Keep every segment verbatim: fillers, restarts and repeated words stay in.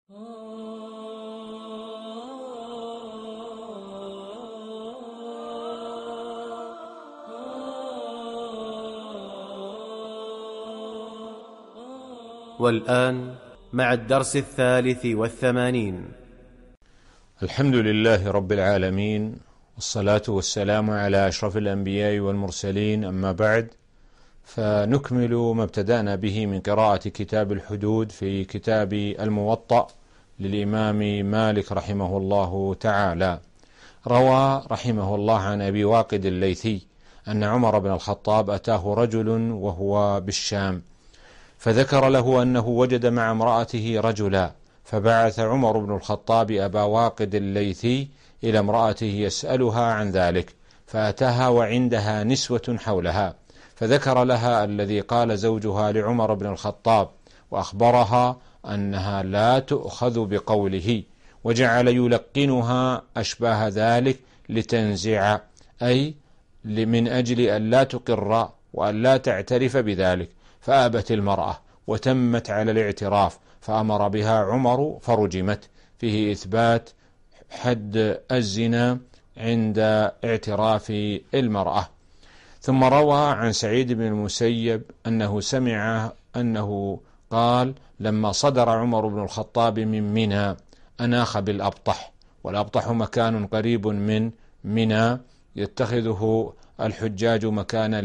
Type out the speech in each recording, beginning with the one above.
والآن مع الدرس الثالث والثمانين. الحمد لله رب العالمين، والصلاة والسلام على أشرف الأنبياء والمرسلين، أما بعد، فنكمل ما ابتدأنا به من قراءة كتاب الحدود في كتاب الموطأ للإمام مالك رحمه الله تعالى. روى رحمه الله عن أبي واقد الليثي أن عمر بن الخطاب أتاه رجل وهو بالشام، فذكر له أنه وجد مع امرأته رجلا، فبعث عمر بن الخطاب أبا واقد الليثي إلى امرأته يسألها عن ذلك، فأتاها وعندها نسوة حولها، فذكر لها الذي قال زوجها لعمر بن الخطاب، وأخبرها أنها لا تؤخذ بقوله، وجعل يلقنها أشباه ذلك لتنزع، أي من أجل أن لا تقر وأن لا تعترف بذلك، فآبت المرأة وتمت على الاعتراف، فأمر بها عمر فرجمت. فيه إثبات حد الزنا عند اعتراف المرأة. ثم روى عن سعيد بن المسيب أنه سمع أنه قال لما صدر عمر بن الخطاب من منى أناخ بالأبطح، والأبطح مكان قريب من منى يتخذه الحجاج مكانا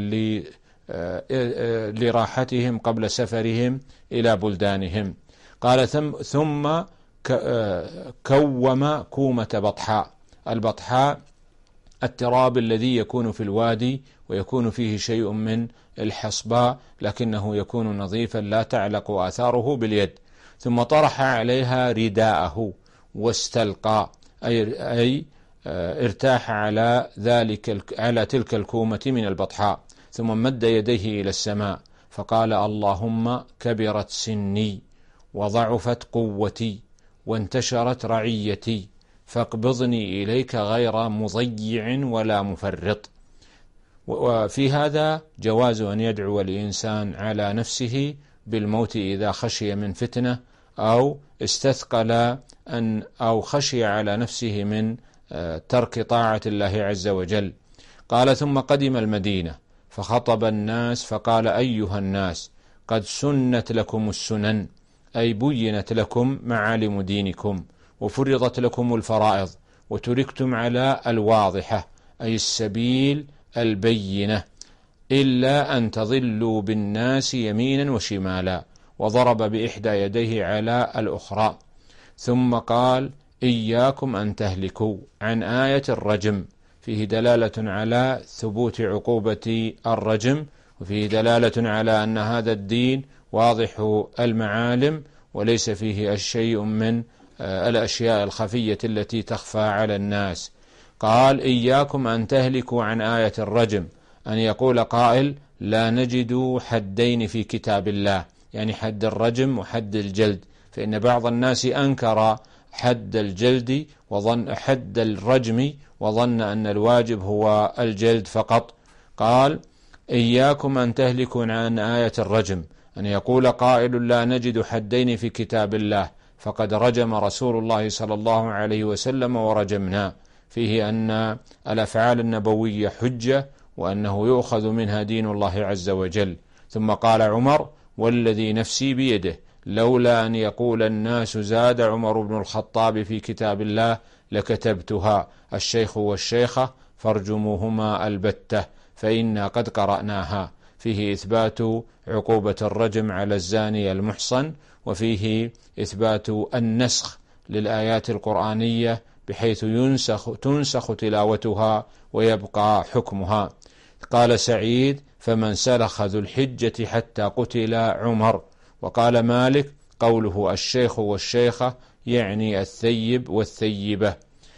لراحتهم قبل سفرهم إلى بلدانهم. قال ثم كوم كومة بطحاء. البطحاء التراب الذي يكون في الوادي ويكون فيه شيء من الحصباء، لكنه يكون نظيفا لا تعلق آثاره باليد. ثم طرح عليها رداءه واستلقى، أي, أي ارتاح على ذلك على تلك الكومة من البطحاء، ثم مد يديه إلى السماء فقال اللهم كبرت سني وضعفت قوتي وانتشرت رعيتي، فاقبضني إليك غير مضيع ولا مفرط. وفي هذا جواز أن يدعو الإنسان على نفسه بالموت إذا خشي من فتنة، أو استثقل أن أو خشي على نفسه من ترك طاعة الله عز وجل. قال ثم قدم المدينة فخطب الناس فقال أيها الناس قد سنت لكم السنن، أي بينت لكم معالم دينكم، وفرضت لكم الفرائض، وتركتم على الواضحة، أي السبيل البينة، إلا أن تضلوا بالناس يمينا وشمالا، وضرب بإحدى يديه على الأخرى. ثم قال إياكم أن تهلكوا، عن آية الرجم، فيه دلالة على ثبوت عقوبة الرجم، وفيه دلالة على أن هذا الدين واضح المعالم وليس فيه الشيء من الأشياء الخفية التي تخفى على الناس. قال إياكم أن تهلكوا عن آية الرجم، أن يقول قائل لا نجد حدين في كتاب الله، يعني حد الرجم وحد الجلد، فإن بعض الناس أنكر حد الجلد وظن حد الرجم وظن أن الواجب هو الجلد فقط. قال إياكم أن تهلكوا عن آية الرجم، أن يقول قائل لا نجد حدين في كتاب الله، فقد رجم رسول الله صلى الله عليه وسلم ورجمنا، فيه أن الأفعال النبوية حجة، وأنه يؤخذ منها دين الله عز وجل. ثم قال عمر والذي نفسي بيده لولا أن يقول الناس زاد عمر بن الخطاب في كتاب الله لكتبتها، الشيخ والشيخة فارجموهما البتة فإنا قد قرأناها. فيه إثبات عقوبة الرجم على الزاني المحصن، وفيه إثبات النسخ للآيات القرآنية بحيث ينسخ تنسخ تلاوتها ويبقى حكمها. قال سعيد فمن سلخ ذو الحجة حتى قتل عمر. وقال مالك قوله الشيخ والشيخة يعني الثيب والثيبة.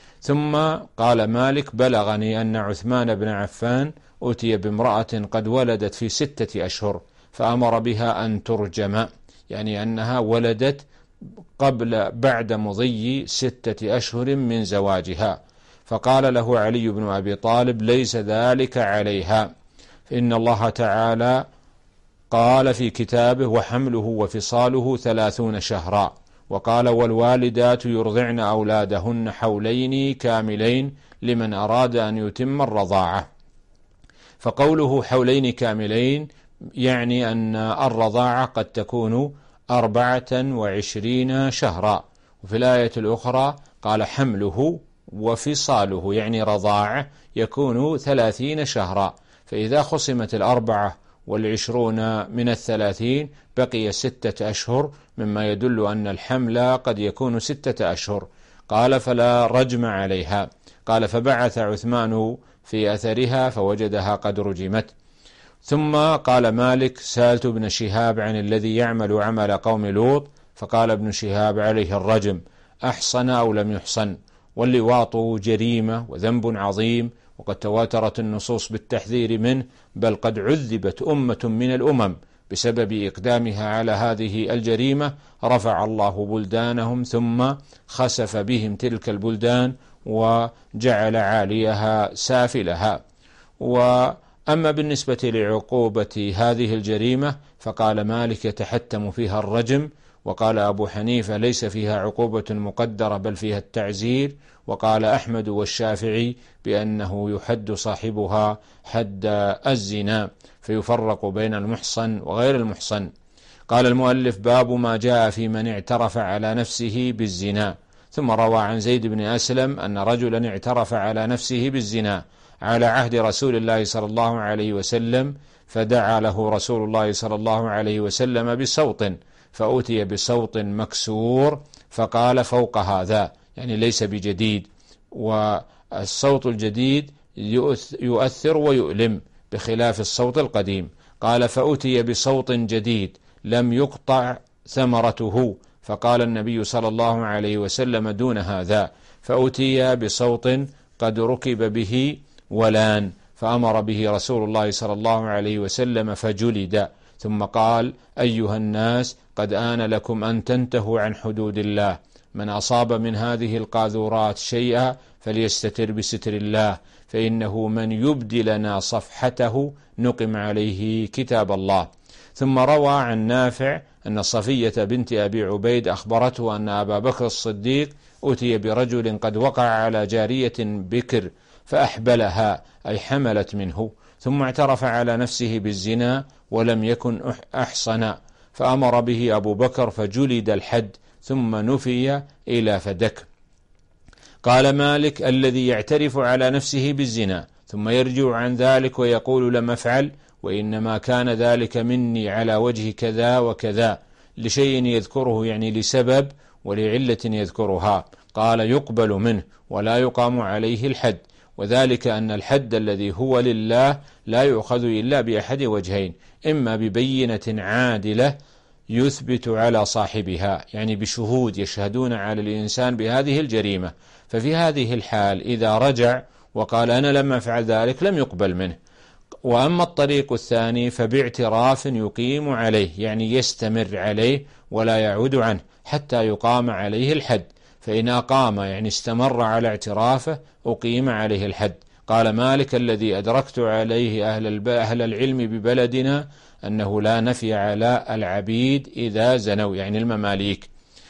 ثم قال مالك بلغني أن عثمان بن عفان أتي بامرأة قد ولدت في ستة أشهر فأمر بها أن ترجم، يعني أنها ولدت قبل بعد مضي ستة أشهر من زواجها. فقال له علي بن أبي طالب ليس ذلك عليها، فإن الله تعالى قال في كتابه وحمله وفصاله ثلاثون شهرا، وقال والوالدات يرضعن أولادهن حولين كاملين لمن أراد أن يتم الرضاعة. فقوله حولين كاملين يعني أن الرضاعة قد تكون أربعة وعشرين شهرا. وفي الآية الأخرى قال حمله وفصاله يعني رضاعة يكون ثلاثين شهرا. فإذا خصمت الأربعة والعشرون من الثلاثين بقي ستة أشهر، مما يدل أن الحمل قد يكون ستة أشهر. قال فلا رجم عليها. قال فبعث عثمان في أثرها فوجدها قد رجمت. ثم قال مالك سألت ابن شهاب عن الذي يعمل عمل قوم لوط، فقال ابن شهاب عليه الرجم أحصن أو لم يحصن، واللواط جريمة وذنب عظيم، وقد تواترت النصوص بالتحذير منه، بل قد عذبت أمة من الأمم بسبب إقدامها على هذه الجريمة، رفع الله بلدانهم ثم خسف بهم تلك البلدان وجعل عاليها سافلها. وأما بالنسبة لعقوبة هذه الجريمة فقال مالك يتحتم فيها الرجم، وقال أبو حنيفة ليس فيها عقوبة مقدرة بل فيها التعزير، وقال أحمد والشافعي بأنه يحد صاحبها حد الزنا، فيفرق بين المحصن وغير المحصن. قال المؤلف باب ما جاء في من اعترف على نفسه بالزنا. ثم روى عن زيد بن أسلم أن رجلا اعترف على نفسه بالزنا على عهد رسول الله صلى الله عليه وسلم، فدعا له رسول الله صلى الله عليه وسلم بصوت، فأتي بصوت مكسور فقال فوق هذا، يعني ليس بجديد، والصوت الجديد يؤثر ويؤلم بخلاف الصوت القديم. قال فأتي بصوت جديد لم يقطع ثمرته، فقال النبي صلى الله عليه وسلم دون هذا، فأتي بصوت قد ركب به ولان، فأمر به رسول الله صلى الله عليه وسلم فجلد. ثم قال أيها الناس قد آن لكم أن تنتهوا عن حدود الله، من أصاب من هذه القاذورات شيئا فليستتر بستر الله، فإنه من يبدي لنا صفحته نقم عليه كتاب الله. ثم روى عن نافع أن صفية بنت أبي عبيد أخبرته أن أبا بكر الصديق أتي برجل قد وقع على جارية بكر فأحبلها أي حملت منه، ثم اعترف على نفسه بالزنا ولم يكن أحصن، فأمر به أبو بكر فجلد الحد ثم نفي إلى فدك. قال مالك الذي يعترف على نفسه بالزنا ثم يرجع عن ذلك ويقول لم أفعل، وإنما كان ذلك مني على وجه كذا وكذا، لشيء يذكره يعني لسبب ولعلة يذكرها، قال يقبل منه ولا يقام عليه الحد، وذلك أن الحد الذي هو لله لا يؤخذ إلا بأحد وجهين، إما ببينة عادلة يثبت على صاحبها، يعني بشهود يشهدون على الإنسان بهذه الجريمة، ففي هذه الحال إذا رجع وقال أنا لم أفعل ذلك لم يقبل منه. وأما الطريق الثاني فباعتراف يقيم عليه، يعني يستمر عليه ولا يعود عنه حتى يقام عليه الحد، فإن أقام يعني استمر على اعترافه أقيم عليه الحد. قال مالك الذي أدركت عليه أهل, أهل العلم ببلدنا أنه لا نفي على العبيد إذا زنوا، يعني المماليك.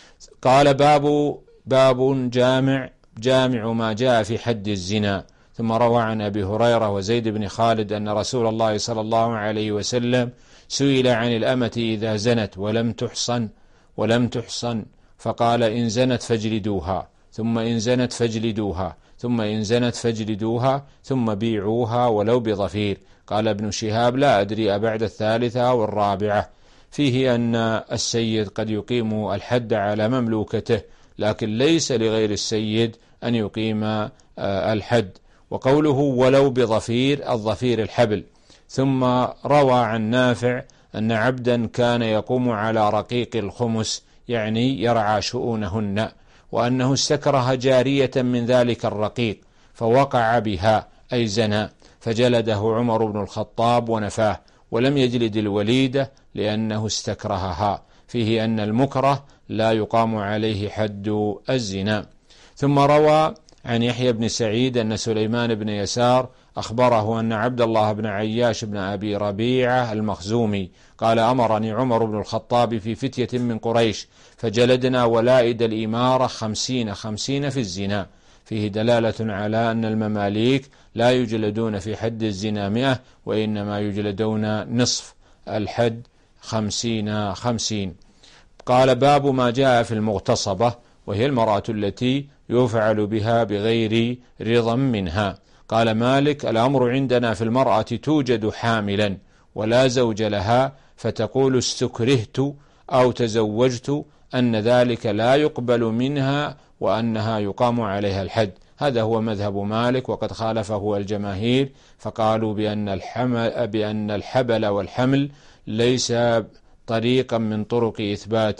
قال باب باب جامع جامع ما جاء في حد الزنا. ثم روى عن أبي هريرة وزيد بن خالد أن رسول الله صلى الله عليه وسلم سئل عن الأمة إذا زنت ولم تحصن ولم تحصن فقال إن زنت فاجلدوها، ثم إن زنت فاجلدوها، ثم إن زنت فاجلدوها، ثم بيعوها ولو بظفير. قال ابن شهاب لا أدري أبعد الثالثة أو الرابعة. فيه أن السيد قد يقيم الحد على مملوكته، لكن ليس لغير السيد أن يقيم الحد. وقوله ولو بظفير، الظفير الحبل. ثم روى عن نافع أن عبدا كان يقوم على رقيق الخمس، يعني يرعى شؤونهن، وأنه استكره جارية من ذلك الرقيق فوقع بها أي زنا، فجلده عمر بن الخطاب ونفاه، ولم يجلد الوليدة لأنه استكرهها. فيه أن المكره لا يقام عليه حد الزنا. ثم روى عن يحيى بن سعيد أن سليمان بن يسار أخبره أن عبد الله بن عياش بن أبي ربيعة المخزومي قال أمرني عمر بن الخطاب في فتية من قريش فجلدنا ولائد الإمارة خمسين خمسين في الزنا، فيه دلالة على أن المماليك لا يجلدون في حد الزنا مئة، وإنما يجلدون نصف الحد خمسين خمسين. قال باب ما جاء في المغتصبة، وهي المرأة التي يفعل بها بغير رضا منها. قال مالك الأمر عندنا في المرأة توجد حاملا ولا زوج لها فتقول استكرهت أو تزوجت أن ذلك لا يقبل منها وأنها يقام عليها الحد. هذا هو مذهب مالك، وقد خالفه الجماهير فقالوا بأن الحمل بأن الحبل والحمل ليس طريقا من طرق إثبات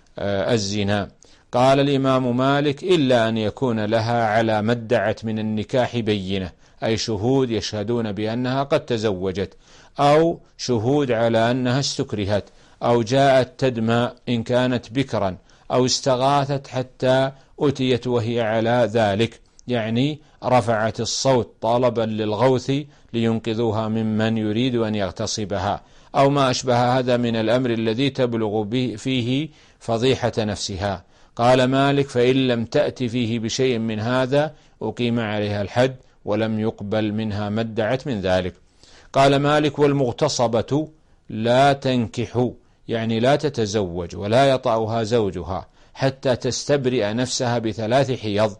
الزنا. قال الإمام مالك إلا أن يكون لها على ما ادعت من النكاح بينة، أي شهود يشهدون بأنها قد تزوجت، أو شهود على أنها استكرهت، أو جاءت تدمى إن كانت بكرا، أو استغاثت حتى أتيت وهي على ذلك، يعني رفعت الصوت طلبا للغوث لينقذوها ممن يريد أن يغتصبها، أو ما أشبه هذا من الأمر الذي تبلغ به فيه فضيحة نفسها. قال مالك فإن لم تأتي فيه بشيء من هذا أقيم عليها الحد ولم يقبل منها ما ادعت من ذلك. قال مالك والمغتصبة لا تنكح، يعني لا تتزوج ولا يطأها زوجها حتى تستبرئ نفسها بثلاث حيض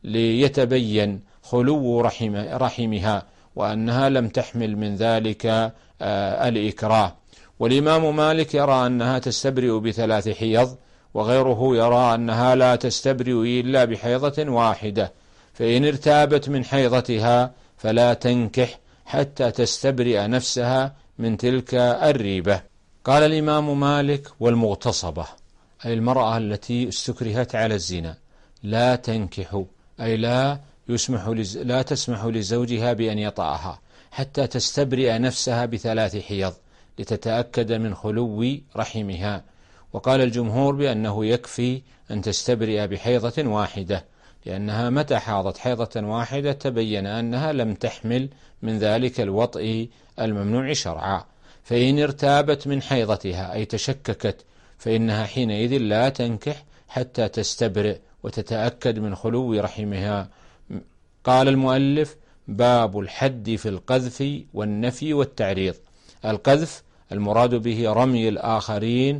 ليتبين خلو رحم رحمها وأنها لم تحمل من ذلك آه الإكراه. والإمام مالك يرى أنها تستبرئ بثلاث حيض، وغيره يرى أنها لا تستبرئ إلا بحيضة واحدة، فإن ارتابت من حيضتها فلا تنكح حتى تستبرئ نفسها من تلك الريبة. قال الإمام مالك والمغتصبة أي المرأة التي استكرهت على الزنا لا تنكح، أي لا يسمح لز... لا تسمح لزوجها بأن يطأها حتى تستبرئ نفسها بثلاث حيض لتتأكد من خلو رحمها. وقال الجمهور بأنه يكفي أن تستبرئ بحيضة واحدة، لأنها متى حاضت حيضة واحدة تبين أنها لم تحمل من ذلك الوطء الممنوع شرعا. فإن ارتابت من حيضتها أي تشككت فإنها حينئذ لا تنكح حتى تستبرئ وتتأكد من خلو رحمها. قال المؤلف باب الحد في القذف والنفي والتعريض. القذف المراد به رمي الآخرين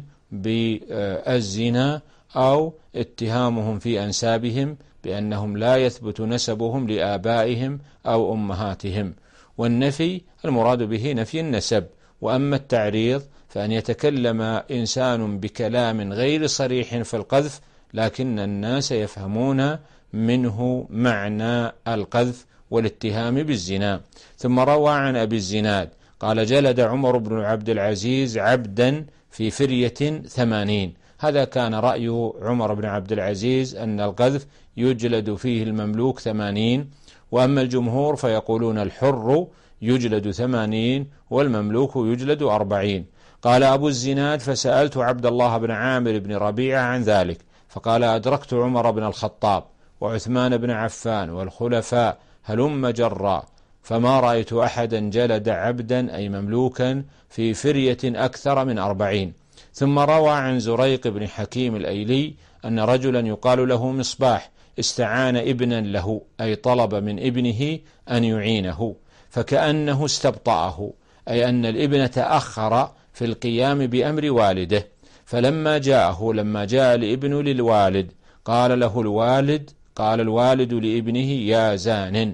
بالزنا أو اتهامهم في أنسابهم بأنهم لا يثبت نسبهم لآبائهم أو أمهاتهم. والنفي المراد به نفي النسب. وأما التعريض فأن يتكلم إنسان بكلام غير صريح في القذف لكن الناس يفهمون منه معنى القذف والاتهام بالزنا. ثم روى عن أبي الزناد قال جلد عمر بن عبد العزيز عبدا في فرية ثمانين. هذا كان رأي عمر بن عبد العزيز أن القذف يجلد فيه المملوك ثمانين، وأما الجمهور فيقولون الحر يجلد ثمانين والمملوك يجلد أربعين. قال أبو الزناد فسألت عبد الله بن عامر بن ربيعة عن ذلك فقال أدركت عمر بن الخطاب وعثمان بن عفان والخلفاء هلم جرا فما رأيت أحدا جلد عبدا أي مملوكا في فرية أكثر من أربعين. ثم روى عن زريق بن حكيم الأيلي أن رجلا يقال له مصباح استعان ابنا له أي طلب من ابنه أن يعينه فكأنه استبطأه، أي أن الابن تأخر في القيام بأمر والده، فلما جاءه لما جاء الابن للوالد قال له الوالد قال الوالد لابنه يا زان،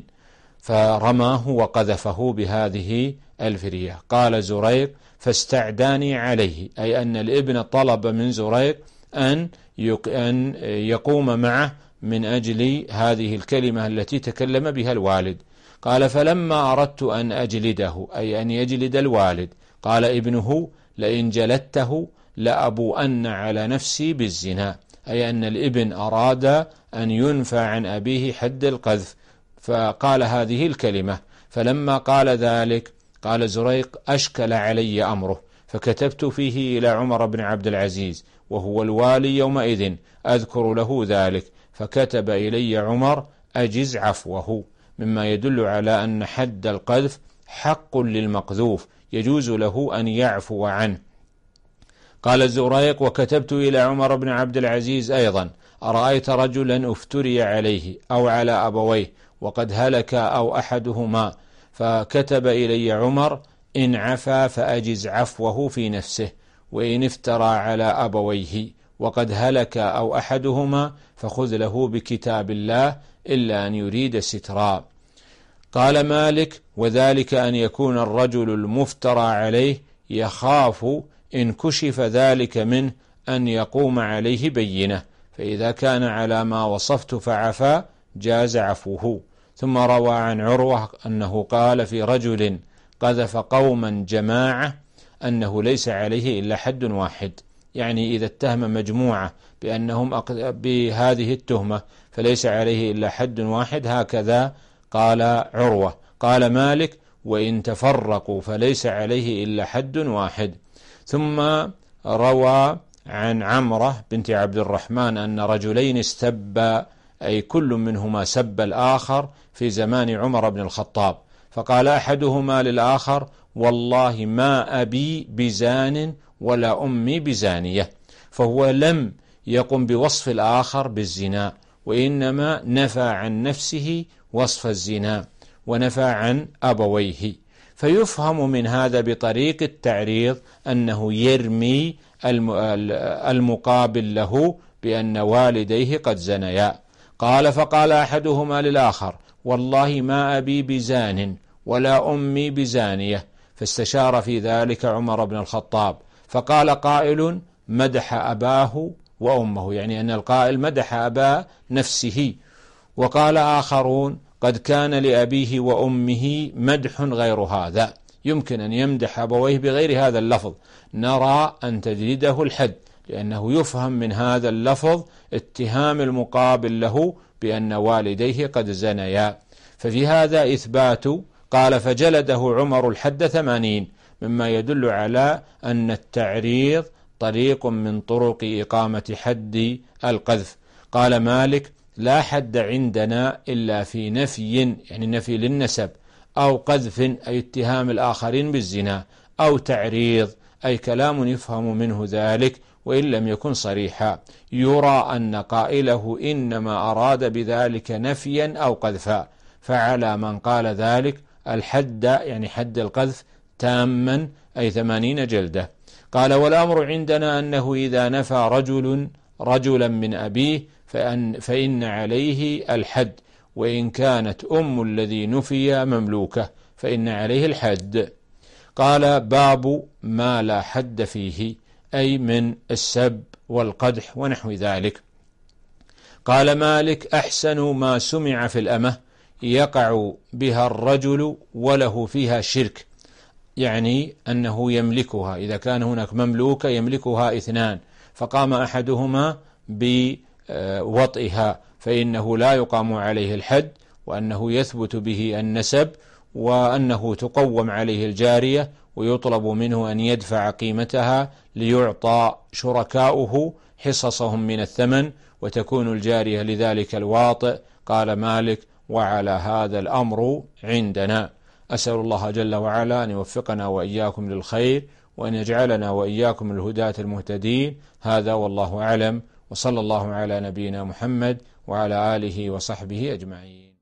فرماه وقذفه بهذه الفرية. قال زريق فاستعداني عليه، أي أن الابن طلب من زريق أن أن يقوم معه من أجل هذه الكلمة التي تكلم بها الوالد. قال فلما أردت أن أجلده أي أن يجلد الوالد قال ابنه لئن جلدته لأبوأن على نفسي بالزنا، أي أن الابن أراد أن ينفى عن أبيه حد القذف فقال هذه الكلمة. فلما قال ذلك قال زريق أشكل علي أمره فكتبت فيه إلى عمر بن عبد العزيز وهو الوالي يومئذ أذكر له ذلك، فكتب إلي عمر أجز عفوه مما يدل على أن حد القذف حق للمقذوف يجوز له أن يعفو عنه. قال الزريق: وكتبت إلى عمر بن عبد العزيز أيضا: أرأيت رجلا افتري عليه أو على أبويه وقد هلك أو أحدهما، فكتب إلي عمر: إن عفا فأجز عفوه في نفسه، وإن افترى على أبويه وقد هلك أو أحدهما فخذ له بكتاب الله إلا أن يريد سترا. قال مالك: وذلك أن يكون الرجل المفترى عليه يخاف إن كشف ذلك منه أن يقوم عليه بينة، فإذا كان على ما وصفت فعفا جاز عفوه. ثم روى عن عروة أنه قال في رجل قذف قوما جماعة أنه ليس عليه إلا حد واحد، يعني إذا اتهم مجموعة بأنهم بهذه التهمة فليس عليه إلا حد واحد، هكذا قال عروة. قال مالك: وإن تفرقوا فليس عليه إلا حد واحد. ثم روى عن عمرة بنت عبد الرحمن أن رجلين استبا، أي كل منهما سب الآخر في زمان عمر بن الخطاب، فقال أحدهما للآخر: والله ما أبي بزان ولا أمي بزانية، فهو لم يقم بوصف الآخر بالزنا، وإنما نفى عن نفسه وصف الزنا ونفى عن أبويه. فيفهم من هذا بطريق التعريض أنه يرمي المقابل له بأن والديه قد زنيا. قال: فقال أحدهما للآخر: والله ما أبي بزان ولا أمي بزانية، فاستشار في ذلك عمر بن الخطاب، فقال قائل: مدح أباه وأمه، يعني أن القائل مدح أبا نفسه. وقال آخرون: قد كان لأبيه وأمه مدح غير هذا، يمكن أن يمدح أبويه بغير هذا اللفظ، نرى أن تجلده الحد، لأنه يفهم من هذا اللفظ اتهام المقابل له بأن والديه قد زنيا. ففي هذا إثبات. قال: فجلده عمر الحد ثمانين، مما يدل على أن التعريض طريق من طرق إقامة حد القذف. قال مالك: لا حد عندنا إلا في نفي، يعني نفي للنسب، أو قذف أي اتهام الآخرين بالزنا، أو تعريض أي كلام يفهم منه ذلك وإن لم يكن صريحا، يرى أن قائله إنما أراد بذلك نفيا أو قذفا، فعلى من قال ذلك الحد، يعني حد القذف تاما، أي ثمانين جلدة. قال: والأمر عندنا أنه إذا نفى رجل رجلا من أبيه فإن, فإن عليه الحد، وإن كانت أم الذي نفي مملوكة فإن عليه الحد. قال: باب ما لا حد فيه، أي من السب والقدح ونحو ذلك. قال مالك: أحسن ما سمع في الأمة يقع بها الرجل وله فيها شرك، يعني أنه يملكها، إذا كان هناك مملوكة يملكها اثنان فقام أحدهما بوطئها فإنه لا يقام عليه الحد، وأنه يثبت به النسب، وأنه تقوم عليه الجارية ويطلب منه أن يدفع قيمتها ليعطى شركاؤه حصصهم من الثمن، وتكون الجارية لذلك الواطئ. قال مالك: وعلى هذا الأمر عندنا. أسأل الله جل وعلا أن يوفقنا وإياكم للخير، وأن يجعلنا وإياكم الهداة المهتدين. هذا والله أعلم، وصلى الله على نبينا محمد وعلى آله وصحبه أجمعين.